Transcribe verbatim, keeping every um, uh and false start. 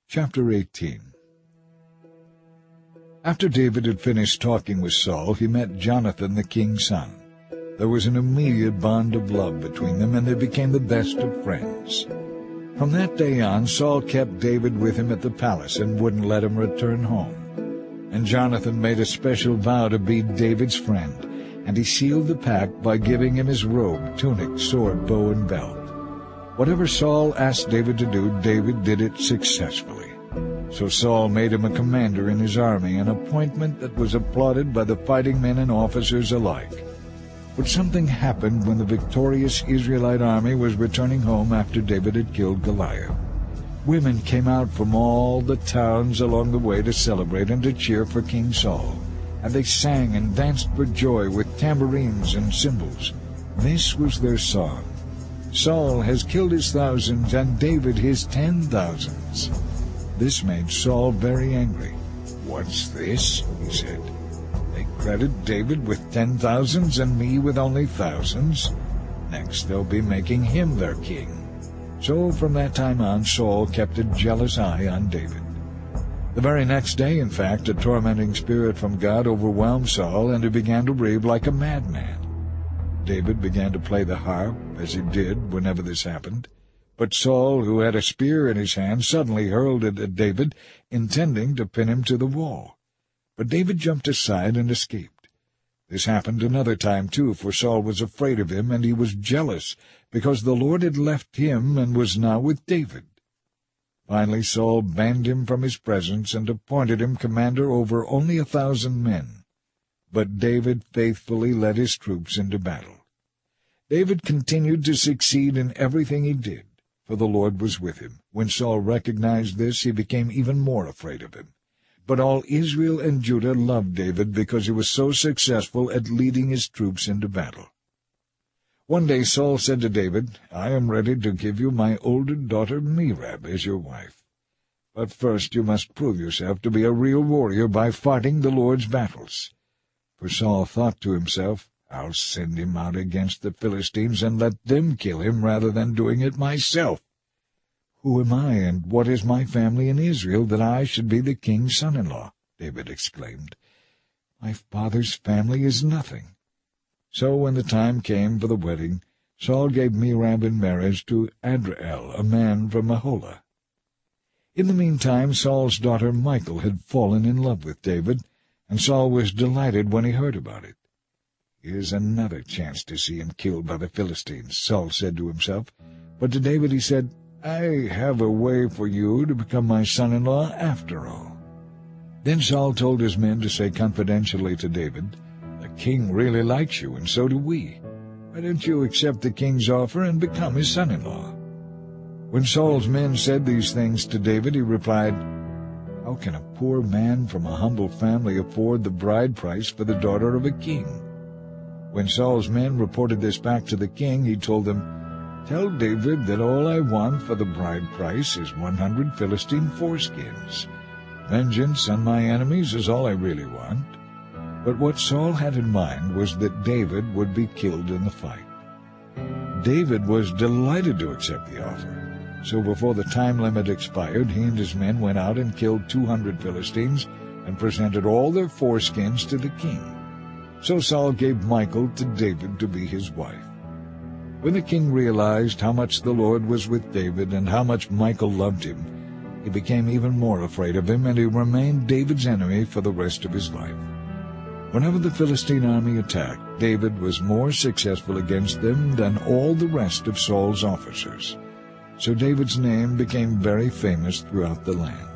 Chapter eighteen. After David had finished talking with Saul, he met Jonathan the king's son. There was an immediate bond of love between them, and they became the best of friends. From that day on, Saul kept David with him at the palace and wouldn't let him return home. And Jonathan made a special vow to be David's friend, and he sealed the pact by giving him his robe, tunic, sword, bow, and belt. Whatever Saul asked David to do, David did it successfully. So Saul made him a commander in his army, an appointment that was applauded by the fighting men and officers alike. But something happened when the victorious Israelite army was returning home after David had killed Goliath. Women came out from all the towns along the way to celebrate and to cheer for King Saul, and they sang and danced for joy with tambourines and cymbals. This was their song: "Saul has killed his thousands, and David his ten thousands." This made Saul very angry. "What's this?" he said. "They credit David with ten thousands and me with only thousands. Next they'll be making him their king." So from that time on, Saul kept a jealous eye on David. The very next day, in fact, a tormenting spirit from God overwhelmed Saul, and he began to rave like a madman. David began to play the harp, as he did whenever this happened. But Saul, who had a spear in his hand, suddenly hurled it at David, intending to pin him to the wall. But David jumped aside and escaped. This happened another time, too, for Saul was afraid of him, and he was jealous, because the Lord had left him and was now with David. Finally Saul banned him from his presence and appointed him commander over only a thousand men. But David faithfully led his troops into battle. David continued to succeed in everything he did, for the Lord was with him. When Saul recognized this, he became even more afraid of him. But all Israel and Judah loved David because he was so successful at leading his troops into battle. One day Saul said to David, "I am ready to give you my older daughter Merab as your wife. But first you must prove yourself to be a real warrior by fighting the Lord's battles." For Saul thought to himself, "I'll send him out against the Philistines and let them kill him rather than doing it myself. Who am I, and what is my family in Israel, that I should be the king's son-in-law?" David exclaimed. "My father's family is nothing." So when the time came for the wedding, Saul gave Merab in marriage to Adriel, a man from Maholah. In the meantime Saul's daughter Michal had fallen in love with David, and Saul was delighted when he heard about it. "Here's another chance to see him killed by the Philistines," Saul said to himself. But to David he said, "I have a way for you to become my son-in-law after all." Then Saul told his men to say confidentially to David, "The king really likes you, and so do we. Why don't you accept the king's offer and become his son-in-law?" When Saul's men said these things to David, he replied, "How can a poor man from a humble family afford the bride price for the daughter of a king?" When Saul's men reported this back to the king, he told them, "Tell David that all I want for the bride price is one hundred Philistine foreskins. Vengeance on my enemies is all I really want." But what Saul had in mind was that David would be killed in the fight. David was delighted to accept the offer. So before the time limit expired, he and his men went out and killed two hundred Philistines and presented all their foreskins to the king. So Saul gave Michal to David to be his wife. When the king realized how much the Lord was with David and how much Michal loved him, he became even more afraid of him, and he remained David's enemy for the rest of his life. Whenever the Philistine army attacked, David was more successful against them than all the rest of Saul's officers. So David's name became very famous throughout the land.